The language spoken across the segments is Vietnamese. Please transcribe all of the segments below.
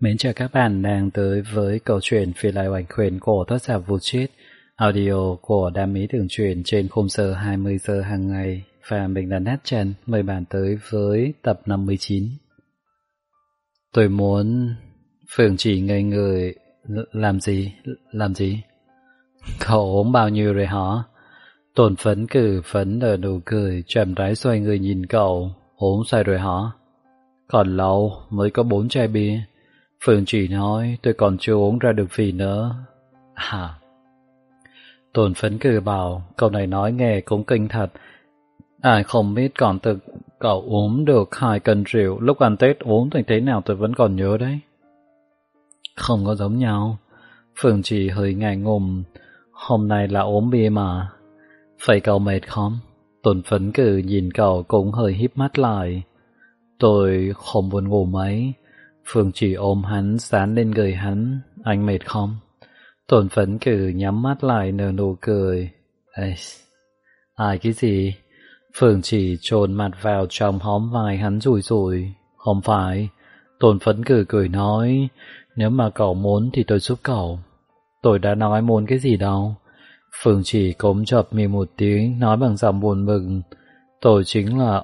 Mến chào các bạn đang tới với câu chuyện Phi Lai Oánh Khuyên của tác giả Vũ Chiết, audio của Đam Mỹ Thường Truyện trên khung giờ 20 giờ hàng ngày, và mình là Nát Trần, mời bạn tới với tập 59. Tôi muốn... Phương chỉ ngây người. Làm gì? Cậu ốm bao nhiêu rồi hả? Tồn Phấn cử phấn nở nụ cười, chậm rãi xoay người nhìn cậu. Ốm say rồi hả? Còn lâu, mới có 4 chai bia. Phương chỉ nói tôi còn chưa uống ra được vị nữa. À. Tồn Phấn cử bảo, câu này nói nghe cũng kinh thật. Ai không biết còn thực cậu uống được 2 cân rượu, lúc ăn Tết uống thành thế nào tôi vẫn còn nhớ đấy. Không có giống nhau. Phương chỉ hơi ngại ngùng. Hôm nay là uống bia mà. Phải cậu mệt không? Tồn Phấn cử nhìn cậu cũng hơi híp mắt lại. Tôi không buồn ngủ mấy. Phương chỉ ôm hắn, dán lên người hắn. Anh mệt không? Tồn Phấn cử nhắm mắt lại nở nụ cười. Ê, ai cái gì? Phương chỉ chôn mặt vào trong hóm vai hắn rủi rủi. Không phải. Tồn Phấn cử cười nói, nếu mà cậu muốn thì tôi giúp cậu. Tôi đã nói muốn cái gì đâu. Phương chỉ cốm chập mi một tiếng, nói bằng giọng buồn bực. Tôi chính là...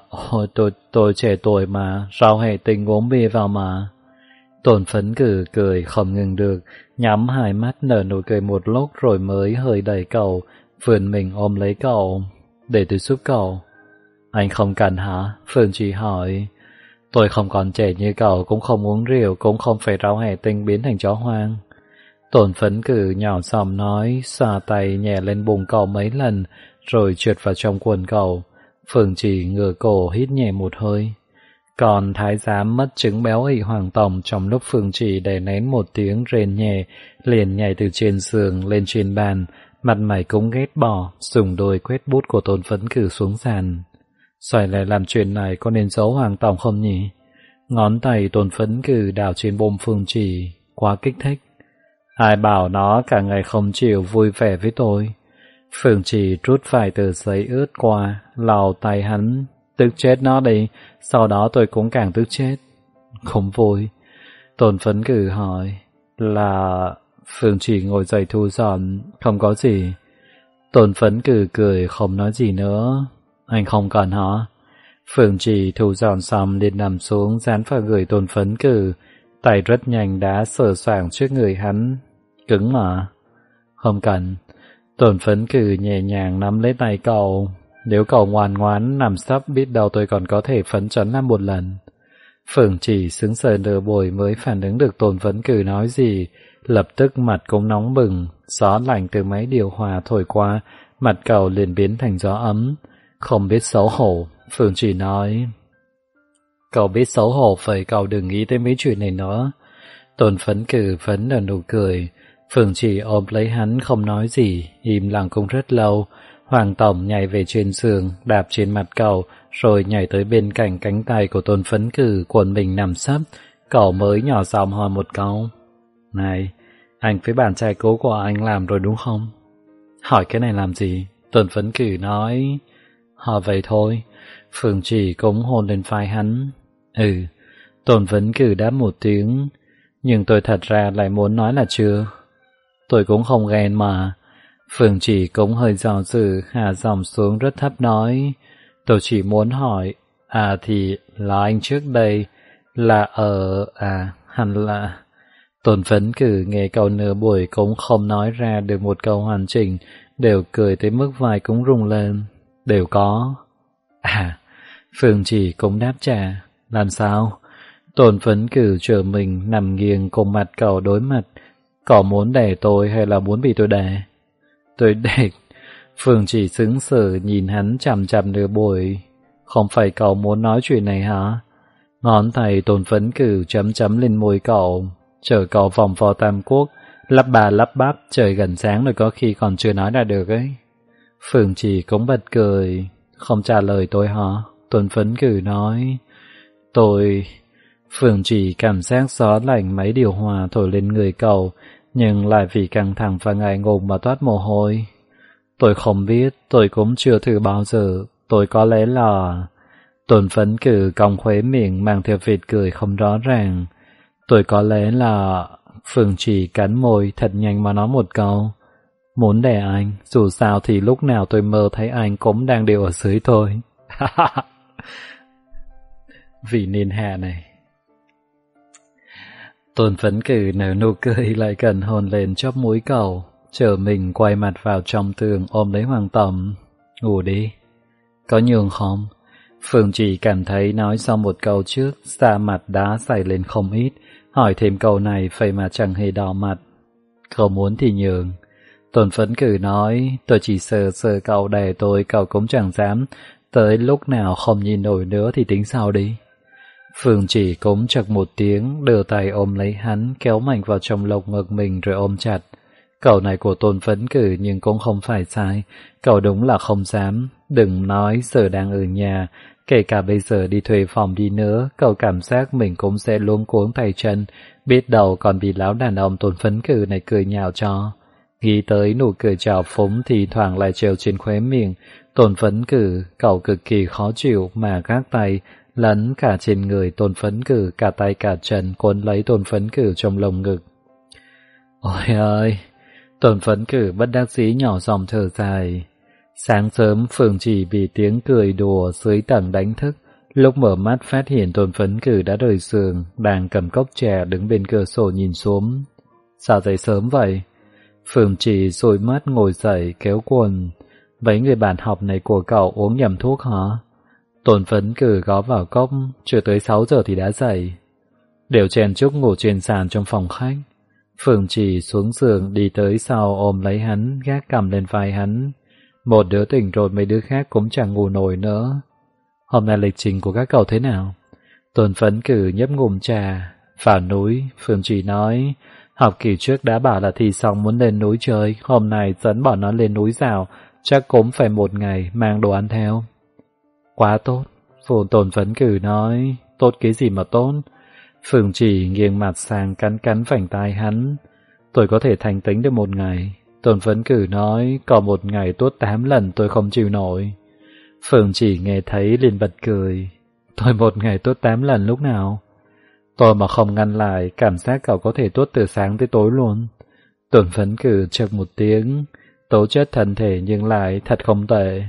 Tôi trẻ tuổi mà, sao hệ tình uống bia vào mà. Tồn Phấn cử cười không ngừng được, nhắm hai mắt nở nụ cười một lúc rồi mới hơi đẩy cậu, vươn mình ôm lấy cậu. Để tôi giúp cậu. Anh không cần hả? Phương chỉ hỏi. Tôi không còn trẻ như cậu, cũng không uống rượu, cũng không phải ráo hẻ tinh biến thành chó hoang. Tồn Phấn cử nhỏ giọng nói, xà tay nhẹ lên bụng cậu mấy lần, rồi trượt vào trong quần cậu. Phương chỉ ngửa cổ hít nhẹ một hơi. Còn thái giám mất trứng béo ị Hoàng Tổng trong lúc Phương chỉ đè nén một tiếng rên nhẹ, liền nhảy từ trên giường lên trên bàn, mặt mày cũng ghét bỏ, dùng đôi quét bút của Tồn Phấn cử xuống sàn. Xoay lại làm chuyện này có nên giấu Hoàng Tổng không nhỉ? Ngón tay Tồn Phấn cử đào trên bụng Phương chỉ, quá kích thích. Ai bảo nó cả ngày không chịu vui vẻ với tôi. Phương chỉ rút vài tờ giấy ướt qua, lau tay hắn. Tức chết nó đi, sau đó tôi cũng càng tức chết. Không vui. Tồn Phấn cử hỏi. Là... Phương chỉ ngồi dậy thu dọn. Không có gì. Tồn Phấn cử cười không nói gì nữa. Anh không cần hả? Phương chỉ thu dọn xong liền nằm xuống dán vào người Tồn Phấn cử. Tay rất nhanh đã sờ soạng trước người hắn. Cứng mà. Không cần. Tồn Phấn cử nhẹ nhàng nắm lấy tay cậu. Nếu cậu ngoan ngoãn nằm sấp biết đâu tôi còn có thể phấn chấn làm một lần. Phương chỉ sững sờ nửa buổi mới phản ứng được Tồn Phấn cử nói gì. Lập tức mặt cũng nóng bừng. Gió lạnh từ máy điều hòa thổi qua. Mặt cậu liền biến thành gió ấm. Không biết xấu hổ. Phương chỉ nói. Cậu biết xấu hổ vậy cậu đừng nghĩ tới mấy chuyện này nữa. Tồn Phấn cử phấn nở nụ cười. Phương chỉ ôm lấy hắn không nói gì, im lặng cũng rất lâu. Hoàng Tổng nhảy về trên giường, đạp trên mặt cậu, rồi nhảy tới bên cạnh cánh tay của Tồn Phấn cử, cuộn mình nằm sấp. Cậu mới nhỏ giọng hỏi một câu. Này, anh với bạn trai cũ của anh làm rồi đúng không? Hỏi cái này làm gì? Tồn Phấn cử nói. Hỏi vậy thôi. Phương chỉ cũng hôn lên vai hắn. Ừ. Tồn Phấn cử đáp một tiếng. Nhưng tôi thật ra lại muốn nói là chưa. Tôi cũng không ghen mà. Phương chỉ cũng hơi dò dự, hạ giọng xuống rất thấp nói. Tôi chỉ muốn hỏi. À thì là anh trước đây. Là ở... hẳn là... Tồn Phấn cử nghe câu nửa buổi cũng không nói ra được một câu hoàn chỉnh. Đều cười tới mức vai cũng rung lên. Đều có. Phương chỉ cũng đáp trả. Làm sao? Tồn Phấn cử trở mình nằm nghiêng cùng mặt cậu đối mặt. Cậu muốn đẻ tôi hay là muốn bị tôi đẻ? Tôi đẻ. Phương chỉ sững sờ nhìn hắn chằm chằm nửa buổi. Không phải cậu muốn nói chuyện này hả? Ngón tay Tồn Phấn cử chấm chấm lên môi cậu. Chờ cậu vòng vo Tam Quốc, lắp bà lắp bắp, trời gần sáng rồi có khi còn chưa nói ra được ấy. Phương chỉ cũng bật cười. Không trả lời tôi hả? Tồn Phấn cử nói. Tôi... Phương chỉ cảm giác gió lạnh máy điều hòa thổi lên người cậu, nhưng lại vì căng thẳng và ngại ngùng mà toát mồ hôi. Tôi không biết, tôi cũng chưa thử bao giờ, tôi có lẽ là... Tồn Phấn cử cong khóe miệng mang theo vệt cười không rõ ràng. Tôi có lẽ là... Phương Trì cắn môi thật nhanh mà nói một câu. Muốn đè anh, dù sao thì lúc nào tôi mơ thấy anh cũng đang đều ở dưới tôi. Vì niên hạ này. Tôn Phấn Cử nở nụ cười lại gần hôn lên chóp mũi cậu, chờ mình quay mặt vào trong tường ôm lấy Hoàng Tầm. Ngủ đi. Có nhường không? Phương Trì cảm thấy nói xong một câu trước, da mặt đã xảy lên không ít, hỏi thêm câu này vậy mà chẳng hề đỏ mặt. Không muốn thì nhường. Tôn Phấn Cử nói, tôi chỉ sợ cậu đè tôi, cậu cũng chẳng dám, tới lúc nào không nhìn nổi nữa thì tính sao đi. Phương Chỉ cũng chật một tiếng, đưa tay ôm lấy hắn, kéo mạnh vào trong lồng ngực mình rồi ôm chặt. Câu này của Tôn Phấn Cử nhưng cũng không phải sai, cậu đúng là không dám. Đừng nói giờ đang ở nhà, kể cả bây giờ đi thuê phòng đi nữa, cậu cảm giác mình cũng sẽ luống cuống tay chân, biết đâu còn bị lão đàn ông Tôn Phấn Cử này cười nhạo cho. Nghĩ tới nụ cười trào phúng thì thoảng lại treo trên khóe miệng, Tôn Phấn Cử, cậu cực kỳ khó chịu mà các tay lấn cả trên người Tôn Phấn Cử, cả tay cả chân cuốn lấy Tôn Phấn Cử trong lồng ngực. Ôi ơi! Tôn Phấn Cử bất đắc dĩ nhỏ giọng thở dài. Sáng sớm Phương Chỉ bị tiếng cười đùa dưới tầng đánh thức, lúc mở mắt phát hiện Tôn Phấn Cử đã rời giường, đang cầm cốc trà đứng bên cửa sổ nhìn xuống. Sao dậy sớm vậy? Phương Chỉ dụi mắt ngồi dậy kéo quần. Mấy người bạn học này của cậu uống nhầm thuốc hả? Tôn Phấn Cử gõ vào cốc, chưa tới 6 giờ thì đã dậy. Đều chen chúc ngủ trên sàn trong phòng khách. Phương Chỉ xuống giường đi tới sau ôm lấy hắn, gác cằm lên vai hắn. Một đứa tỉnh rồi mấy đứa khác cũng chẳng ngủ nổi nữa. Hôm nay lịch trình của các cậu thế nào? Tôn Phấn Cử nhấp ngụm trà. Vào núi, Phương Chỉ nói, học kỳ trước đã bảo là thi xong muốn lên núi chơi, hôm nay dẫn bọn nó lên núi rào, chắc cũng phải 1 ngày mang đồ ăn theo. Quá tốt, Tôn Phấn Cử nói, tốt cái gì mà tốt? Phương Chỉ nghiêng mặt sang cắn vành tai hắn. Tôi có thể thành tính được 1 ngày. Tôn Phấn Cử nói, còn 1 ngày tốt 8 lần tôi không chịu nổi. Phương Chỉ nghe thấy liền bật cười. Tôi 1 ngày tốt 8 lần lúc nào? Tôi mà không ngăn lại, cảm giác cậu có thể tốt từ sáng tới tối luôn. Tôn Phấn Cử chợt một tiếng, tố chất thân thể nhưng lại thật không tệ.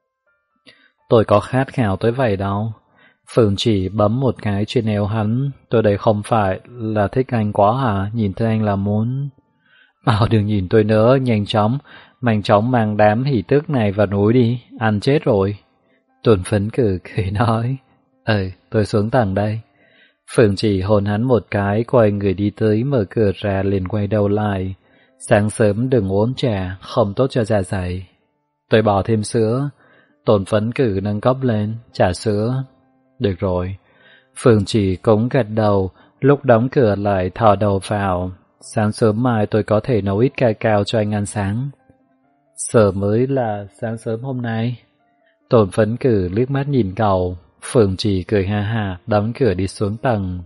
Tôi có khát khao tới vậy đâu. Phương Chỉ bấm một cái trên eo hắn. Tôi đây không phải là thích anh quá hả? Nhìn thấy anh là muốn... Bảo đừng nhìn tôi nữa, nhanh chóng mang đám hỉ tức này vào núi đi, ăn chết rồi. Tôn Phấn Cử cười nói, tôi xuống tầng đây. Phương Chỉ hôn hắn một cái, quay người đi tới mở cửa ra liền quay đầu lại. Sáng sớm đừng uống trà, không tốt cho dạ dày. Tôi bỏ thêm sữa. Tôn Phấn Cử nâng cốc lên, trà sữa. Được rồi. Phương Chỉ cũng gật đầu, lúc đóng cửa lại thò đầu vào. Sáng sớm mai tôi có thể nấu ít cacao cho anh ăn sáng. Giờ mới là sáng sớm hôm nay. Tôn Phấn Cử liếc mắt nhìn cậu. Phương Chỉ cười ha ha, đóng cửa đi xuống tầng.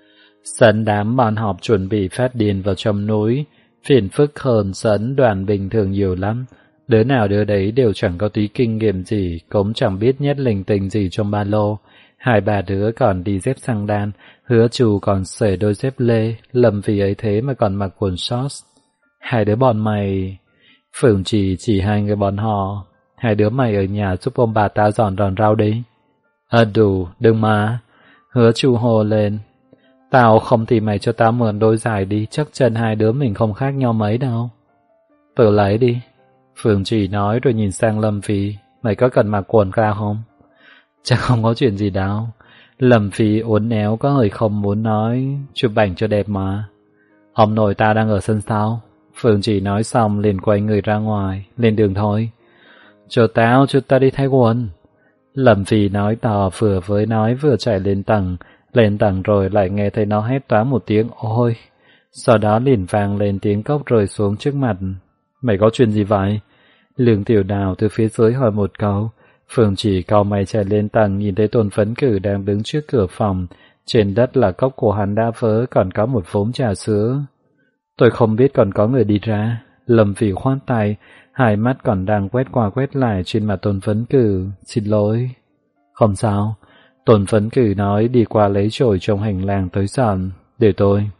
Dẫn đám bọn họp chuẩn bị phát điên vào trong núi. Phiền phức hơn dẫn đoàn bình thường nhiều lắm. Đứa nào đứa đấy đều chẳng có tí kinh nghiệm gì, cũng chẳng biết nhất linh tinh gì trong ba lô. 2-3 đứa còn đi dép xăng đan, Hứa Trù còn xể đôi dép lê, Lâm vì ấy thế mà còn mặc quần shorts. 2 đứa bọn mày... Phương chỉ 2 người bọn họ. 2 đứa mày ở nhà giúp ông bà ta dọn đòn rau đi. Đủ, đừng mà. Hứa Trù hồ lên. Tao không thì mày cho tao mượn đôi giày đi, chắc chân 2 đứa mình không khác nhau mấy đâu. Tự lấy đi. Phương Chỉ nói rồi nhìn sang Lâm Phi. Mày có cần mặc quần ra không? Chắc không có chuyện gì đâu. Lâm Phi uốn éo có hơi không muốn nói. Chụp ảnh cho đẹp mà. Ông nội ta đang ở sân sau. Phương Chỉ nói xong liền quay người ra ngoài. Lên đường thôi. Cho tao đi thay quần. Lâm Phi nói to vừa với nói vừa chạy lên tầng. Lên tầng rồi lại nghe thấy nó hét toáng một tiếng ôi. Sau đó liền vang lên tiếng cốc rơi xuống trước mặt. Mày có chuyện gì vậy? Lương Tiểu Đào từ phía dưới hỏi một câu. Phương Chỉ cau mày chạy lên tầng nhìn thấy Tôn Phấn Cử đang đứng trước cửa phòng. Trên đất là cốc của hắn đã vỡ, còn có một vống trà sữa. Tôi không biết còn có người đi ra. Lâm Phỉ khoát tay, 2 mắt còn đang quét qua quét lại trên mặt Tôn Phấn Cử. Xin lỗi. Không sao. Tôn Phấn Cử nói đi qua lấy chổi trong hành lang tới dọn. Để tôi.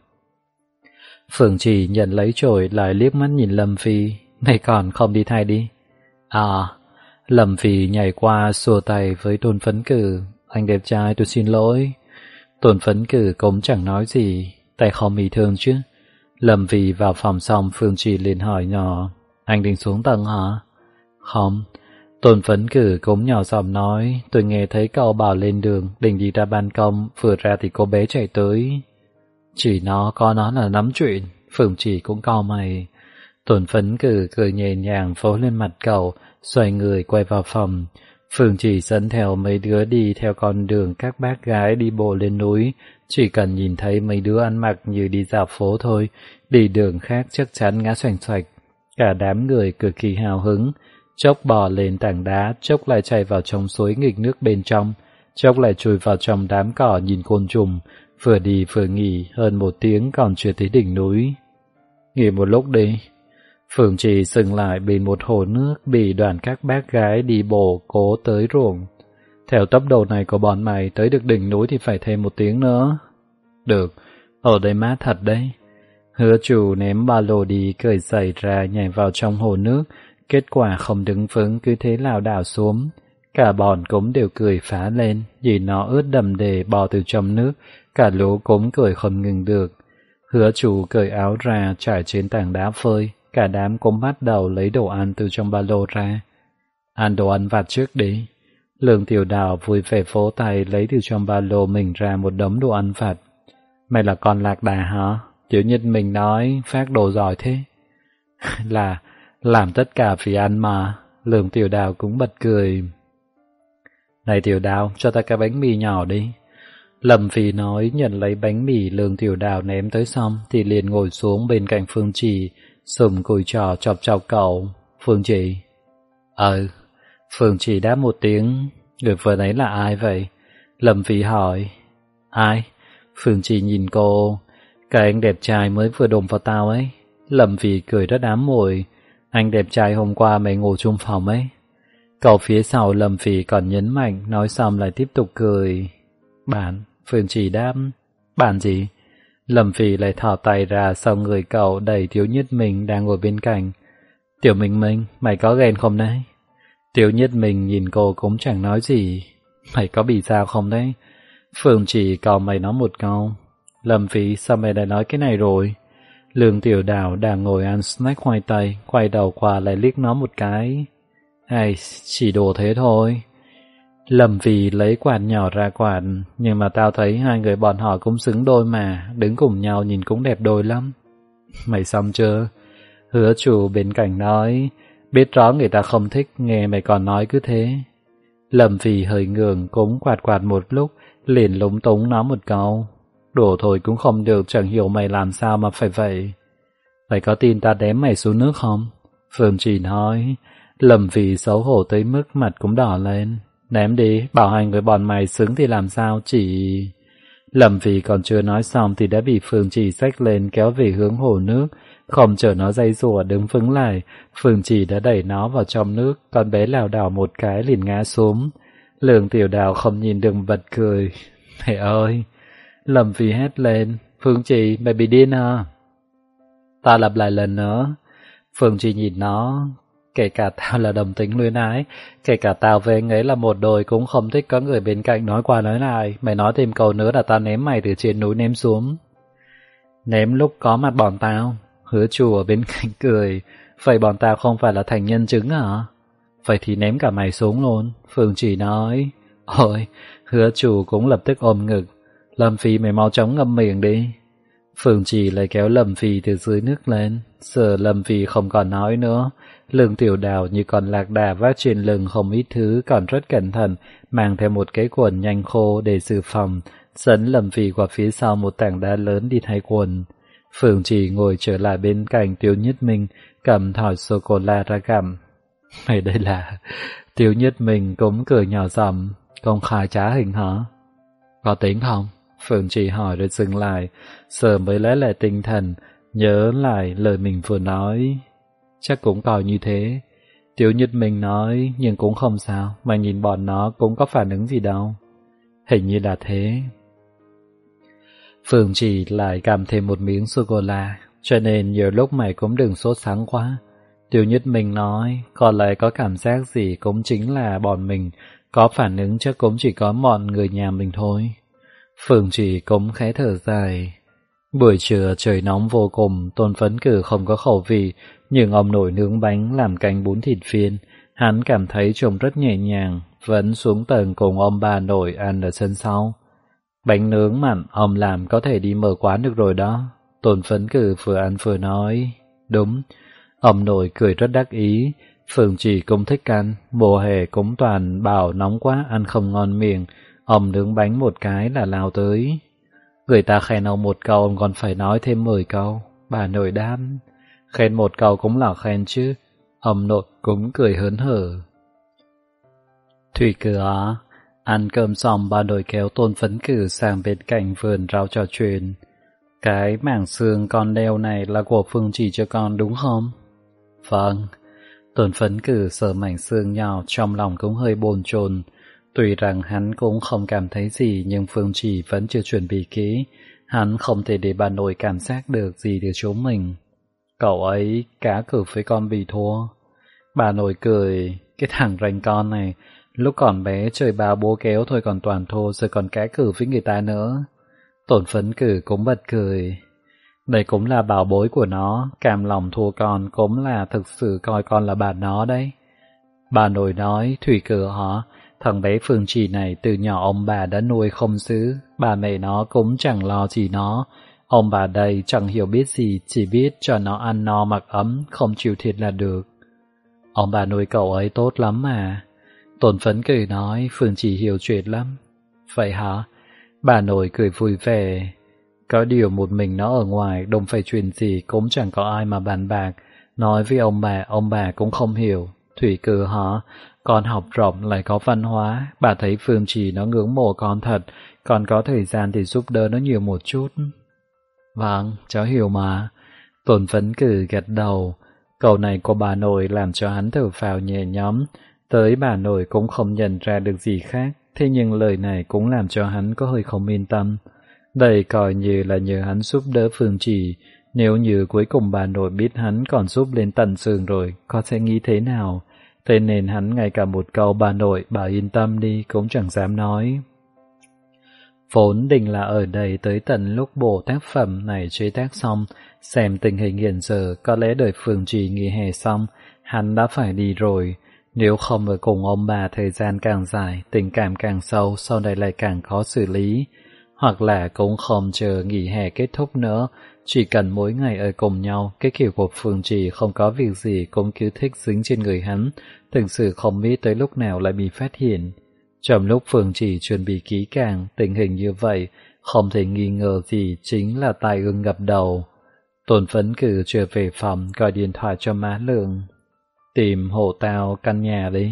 Phượng Chỉ nhận lấy chổi lại liếc mắt nhìn Lâm Phi. Mày còn không đi thay đi. À, Lâm Phi nhảy qua xua tay với Tôn Phấn Cử. Anh đẹp trai, tôi xin lỗi. Tôn Phấn Cử cũng chẳng nói gì, tay không bị thương chứ. Lâm Phi vào phòng xong, Phượng Chỉ liền hỏi nhỏ, anh định xuống tầng hả? Không. Tôn Phấn Cử cũng nhỏ giọng nói, tôi nghe thấy cậu bảo lên đường, định đi ra ban công, vừa ra thì cô bé chạy tới. Chỉ nó có nó là nắm chuyện, Phượng Chỉ cũng cau mày. Tôn Phấn Cử cười nhẹ nhàng phối lên mặt cậu, xoay người quay vào phòng. Phượng Chỉ dẫn theo mấy đứa đi theo con đường các bác gái đi bộ lên núi, chỉ cần nhìn thấy mấy đứa ăn mặc như đi dạo phố thôi, đi đường khác chắc chắn ngã xoành xoạch. Cả đám người cực kỳ hào hứng, chốc bò lên tảng đá, chốc lại chạy vào trong suối nghịch nước bên trong, chốc lại chui vào trong đám cỏ nhìn côn trùng, vừa đi vừa nghỉ hơn 1 tiếng còn chưa tới đỉnh núi. Nghỉ một lúc đi. Phượng Chỉ dừng lại bên một hồ nước bị đoàn các bác gái đi bộ cố tới ruộng. Theo tốc độ này của bọn mày tới được đỉnh núi thì phải thêm 1 tiếng nữa. Được, ở đây mát thật đấy. Hứa chủ ném ba lô đi cởi giày ra nhảy vào trong hồ nước, kết quả không đứng vững cứ thế lảo đảo xuống. Cả bọn cũng đều cười phá lên, nhìn nó ướt đầm đìa bò từ trong nước, cả lũ cũng cười không ngừng được. Hứa chủ cởi áo ra trải trên tảng đá phơi, cả đám cũng bắt đầu lấy đồ ăn từ trong ba lô ra. Ăn đồ ăn vặt trước đi. Lương Tiểu Đào vui vẻ vỗ tay lấy từ trong ba lô mình ra một đống đồ ăn vặt. Mày là con lạc đà hả? Tiểu Nhất mình nói phát đồ giỏi thế. Là làm tất cả vì ăn mà. Lương Tiểu Đào cũng bật cười. Này Tiểu Đào, cho ta cái bánh mì nhỏ đi. Lâm Phi nói nhận lấy bánh mì Lương Tiểu Đào ném tới xong thì liền ngồi xuống bên cạnh Phương Chỉ, sùng cùi trò chọc chọc cậu. Phương Chỉ. Phương Chỉ đáp một tiếng. Người vừa nãy là ai vậy? Lâm Phi hỏi. Ai? Phương Chỉ nhìn cô. Cái anh đẹp trai mới vừa đụng vào tao ấy. Lâm Phi cười rất ám muội. Anh đẹp trai hôm qua mày ngủ chung phòng ấy. Cậu phía sau Lâm Phi còn nhấn mạnh, nói xong lại tiếp tục cười. Bạn, Phương Chỉ đáp. Bạn gì? Lâm Phi lại thò tay ra sau người cậu đẩy Tiểu Nhất Mình đang ngồi bên cạnh. Tiểu Minh, mày có ghen không đấy? Tiểu Nhất Mình nhìn cô cũng chẳng nói gì. Mày có bị sao không đấy? Phương Chỉ cau mày nói một câu. Lâm Phi, sao mày lại nói cái này rồi? Lương Tiểu Đào đang ngồi ăn snack khoai tây, quay đầu qua lại liếc nó một cái. Hay, chỉ đùa thế thôi. Lâm Phi lấy quạt nhỏ ra quạt, nhưng mà tao thấy hai người bọn họ cũng xứng đôi mà, đứng cùng nhau nhìn cũng đẹp đôi lắm. Mày xong chưa? Hứa chủ bên cạnh nói, biết rõ người ta không thích, nghe mày còn nói cứ thế. Lâm Phi hơi ngường cũng quạt một lúc, liền lúng túng nói một câu. Đùa thôi cũng không được, chẳng hiểu mày làm sao mà phải vậy. Mày có tin ta đếm mày xuống nước không? Phương Chỉ nói. Lâm Phi xấu hổ tới mức mặt cũng đỏ lên. Ném đi, bảo hai người bọn mày xứng thì làm sao chỉ... Lâm Phi còn chưa nói xong thì đã bị Phương Chỉ xách lên kéo về hướng hồ nước. Không chờ nó dây rùa đứng vững lại, Phương Chỉ đã đẩy nó vào trong nước, con bé lảo đảo một cái liền ngã xuống. Lương Tiểu Đào không nhìn được bật cười. Mẹ ơi! Lâm Phi hét lên. Phương Chỉ, mày bị điên à? Ta lặp lại lần nữa. Phương Chỉ nhìn nó. Kể cả tao là đồng tính luyến ái, kể cả tao với anh ấy là một đôi cũng không thích có người bên cạnh nói qua nói lại. Mày nói thêm câu nữa là tao ném mày từ trên núi ném xuống. Ném lúc có mặt bọn tao. Hứa chủ ở bên cạnh cười. Vậy bọn tao không phải là thành nhân chứng hả? Vậy thì ném cả mày xuống luôn. Phương Chỉ nói. Ôi, hứa chủ cũng lập tức ôm ngực. Lâm Phi mày mau chóng ngâm miệng đi. Phương Chỉ lại kéo Lâm Phi từ dưới nước lên. Giờ Lâm Phi không còn nói nữa. Lương Tiểu Đào như con lạc đà vác trên lưng không ít thứ, còn rất cẩn thận, mang theo một cái quần nhanh khô để dự phòng, dẫn Lâm Phi qua phía sau một tảng đá lớn đi thay quần. Phương Chỉ ngồi trở lại bên cạnh Tiểu Nhất Minh, cầm thỏi sô-cô-la ra gặm. Mày đây là... Tiểu Nhất Minh cũng cười nhỏ giọng. Công khai trá hình hả? Có tính không? Phương Chỉ hỏi rồi dừng lại, giờ mới lấy lại tinh thần, nhớ lại lời mình vừa nói. Chắc cũng coi như thế. Tiểu Nhất Minh nói, nhưng cũng không sao, mà nhìn bọn nó cũng có phản ứng gì đâu. Hình như là thế. Phương Chỉ lại cầm thêm một miếng sô-cô-la. cho nên nhiều lúc mày cũng đừng sốt sắng quá. Tiêu Nhất Minh nói, còn lại có cảm giác gì cũng chính là bọn mình, có phản ứng chắc cũng chỉ có bọn người nhà mình thôi. Phương Chỉ cũng khẽ thở dài. Buổi trưa trời nóng vô cùng, Tôn Phấn Cử không có khẩu vị, nhưng ông nội nướng bánh làm canh bún thịt viên. Hắn cảm thấy trông rất nhẹ nhàng, vẫn xuống tầng cùng ông bà nội ăn ở sân sau. Bánh nướng mặn ông làm có thể đi mở quán được rồi đó. Tôn Phấn Cử vừa ăn vừa nói. Đúng. Ông nội cười rất đắc ý. Phương Chỉ cũng thích ăn, mùa hè cũng toàn bảo nóng quá ăn không ngon miệng. Ông nướng bánh một cái là lao tới. Người ta khen ông một câu ông còn phải nói thêm 10 câu. Bà nội đáp. Khen một câu cũng là khen chứ. Ông nội cũng cười hớn hở. Thủy cửa. Ăn cơm xong bà nội kéo Tôn Phấn Cử sang bên cạnh vườn rau trò chuyện. Cái mảng xương con đeo này là của Phương Chỉ cho con đúng không? Vâng. Tôn Phấn Cử sờ mảnh xương nhỏ trong lòng cũng hơi bồn chồn. Tuy rằng hắn cũng không cảm thấy gì nhưng Phương Chỉ vẫn chưa chuẩn bị kỹ. Hắn không thể để bà nội cảm giác được gì từ chỗ mình. Cậu ấy cá cược với con bị thua. Bà nội cười, cái thằng rành con này, lúc còn bé chơi bao bố kéo thôi còn toàn thua rồi còn cá cược với người ta nữa. Tôn Phấn Cử cũng bật cười. Đây cũng là bảo bối của nó, cam lòng thua con cũng là thực sự coi con là bạn nó đấy. Bà nội nói, Thủy Cử hả? Thằng bé Phương Chỉ này từ nhỏ ông bà đã nuôi không xứ, bà mẹ nó cũng chẳng lo gì nó. Ông bà đây chẳng hiểu biết gì, chỉ biết cho nó ăn no mặc ấm, không chịu thiệt là được. Ông bà nuôi cậu ấy tốt lắm mà. Tôn Phấn Cử nói, Phương Chỉ hiểu chuyện lắm. Vậy hả? Bà nội cười vui vẻ. Có điều một mình nó ở ngoài, đồng phải chuyện gì cũng chẳng có ai mà bàn bạc. Nói với ông bà cũng không hiểu. Thủy Cử hả? Con học rộng lại có văn hóa, bà thấy Phương Chỉ nó ngưỡng mộ con thật, còn có thời gian thì giúp đỡ nó nhiều một chút. Vâng, cháu hiểu mà. Tôn Phấn Cử gật đầu. Câu này của bà nội làm cho hắn thở phào nhẹ nhõm. Tới bà nội cũng không nhận ra được gì khác, thế nhưng lời này cũng làm cho hắn có hơi không yên tâm. Đây coi như là nhờ hắn giúp đỡ Phương Chỉ, nếu như cuối cùng bà nội biết hắn còn giúp lên tận xương rồi, con sẽ nghĩ thế nào? Thế nên hắn ngay cả một câu bà nội, bà yên tâm đi cũng chẳng dám nói. Vốn định là ở đây tới tận lúc bộ tác phẩm này chế tác xong, xem tình hình hiện giờ có lẽ đợi Phương Chỉ nghỉ hè xong, hắn đã phải đi rồi. Nếu không ở cùng ông bà thời gian càng dài, tình cảm càng sâu, sau này lại càng khó xử lý. Hoặc là cũng không chờ nghỉ hè kết thúc nữa, chỉ cần mỗi ngày ở cùng nhau, cái kiểu của Phương Chỉ không có việc gì cũng cứ thích dính trên người hắn, thực sự không biết tới lúc nào lại bị phát hiện. Trong lúc Phương Chỉ chuẩn bị kỹ càng, tình hình như vậy, không thể nghi ngờ gì chính là tai ương ngập đầu. Tôn Phấn Cử trở về phòng, gọi điện thoại cho má Lượng. Tìm hộ tao căn nhà đi.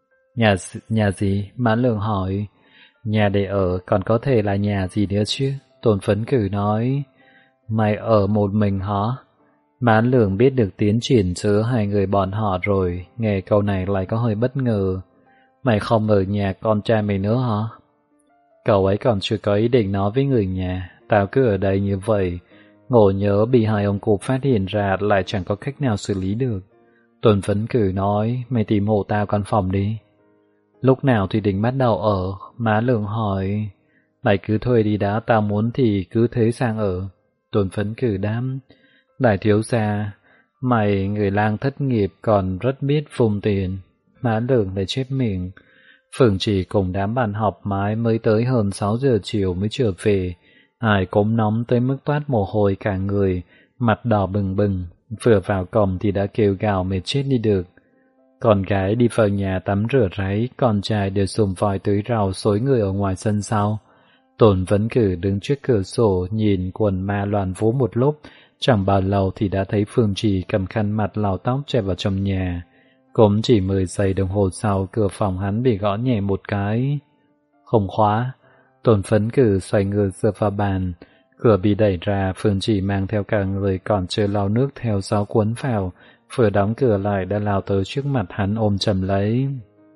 Nhà gì? Má Lượng hỏi. Nhà để ở, còn có thể là nhà gì nữa chứ? Tôn Phấn Cử nói. Mày ở một mình hả? Má Lượng biết được tiến triển giữa hai người bọn họ rồi, nghe câu này lại có hơi bất ngờ. Mày không ở nhà con trai mày nữa hả? Cậu ấy còn chưa có ý định nói với người nhà, tao cứ ở đây như vậy. Ngộ nhớ bị hai ông cụ phát hiện ra lại chẳng có cách nào xử lý được. Tôn Phấn Cử nói, mày tìm hộ tao căn phòng đi. Lúc nào thì định bắt đầu ở? Má Lượng hỏi. Mày cứ thuê đi đã, tao muốn thì cứ thế sang ở. Tôn Phấn Cử đáp. Đại thiếu gia, mày người lang thất nghiệp còn rất biết phung tiền. Má Lượng lại chép miệng. Phương Chỉ cùng đám bạn học mãi mới tới hơn 6 giờ chiều mới trở về. Ai cũng nóng tới mức toát mồ hôi cả người, mặt đỏ bừng bừng. Vừa vào cổng thì đã kêu gào mệt chết đi được. Con gái đi vào nhà tắm rửa ráy, con trai đều sùng vòi tưới rau xối người ở ngoài sân sau. Tôn Phấn Cử đứng trước cửa sổ nhìn quần ma loạn vũ một lúc, chẳng bao lâu thì đã thấy Phương Chỉ cầm khăn mặt lau tóc chạy vào trong nhà. Cũng chỉ 10 giây đồng hồ sau, cửa phòng hắn bị gõ nhẹ một cái. Không khóa. Tôn Phấn Cử xoay người dựa vào bàn. Cửa bị đẩy ra, Phương Chỉ mang theo cả người còn chưa lau nước theo gió cuốn vào, vừa đóng cửa lại đã lao tới trước mặt hắn ôm chầm lấy.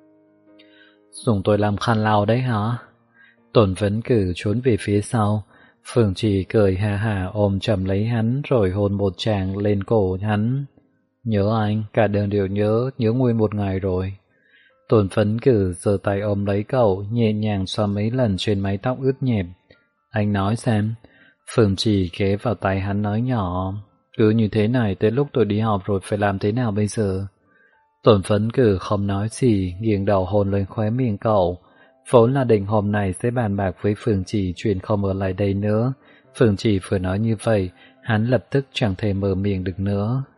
Dùng tôi làm khăn lau đấy hả? Tôn Phấn Cử trốn về phía sau. Phương Trì cười ha hả ôm chầm lấy hắn rồi hôn một tràng lên cổ hắn. Nhớ anh, cả đường đều nhớ nguyên một ngày rồi. Tôn Phấn Cử giơ tay ôm lấy cậu, nhẹ nhàng xoa mấy lần trên mái tóc ướt nhẹp. Anh nói xem. Phương Trì ghé vào tay hắn nói nhỏ. Cứ như thế này tới lúc tôi đi học rồi phải làm thế nào bây giờ? Tôn Phấn Cử không nói gì, nghiêng đầu hôn lên khóe miệng cậu. Vốn là định hôm nay sẽ bàn bạc với Phương Trì chuyện không ở lại đây nữa. Phương Trì vừa nói như vậy, hắn lập tức chẳng thể mở miệng được nữa.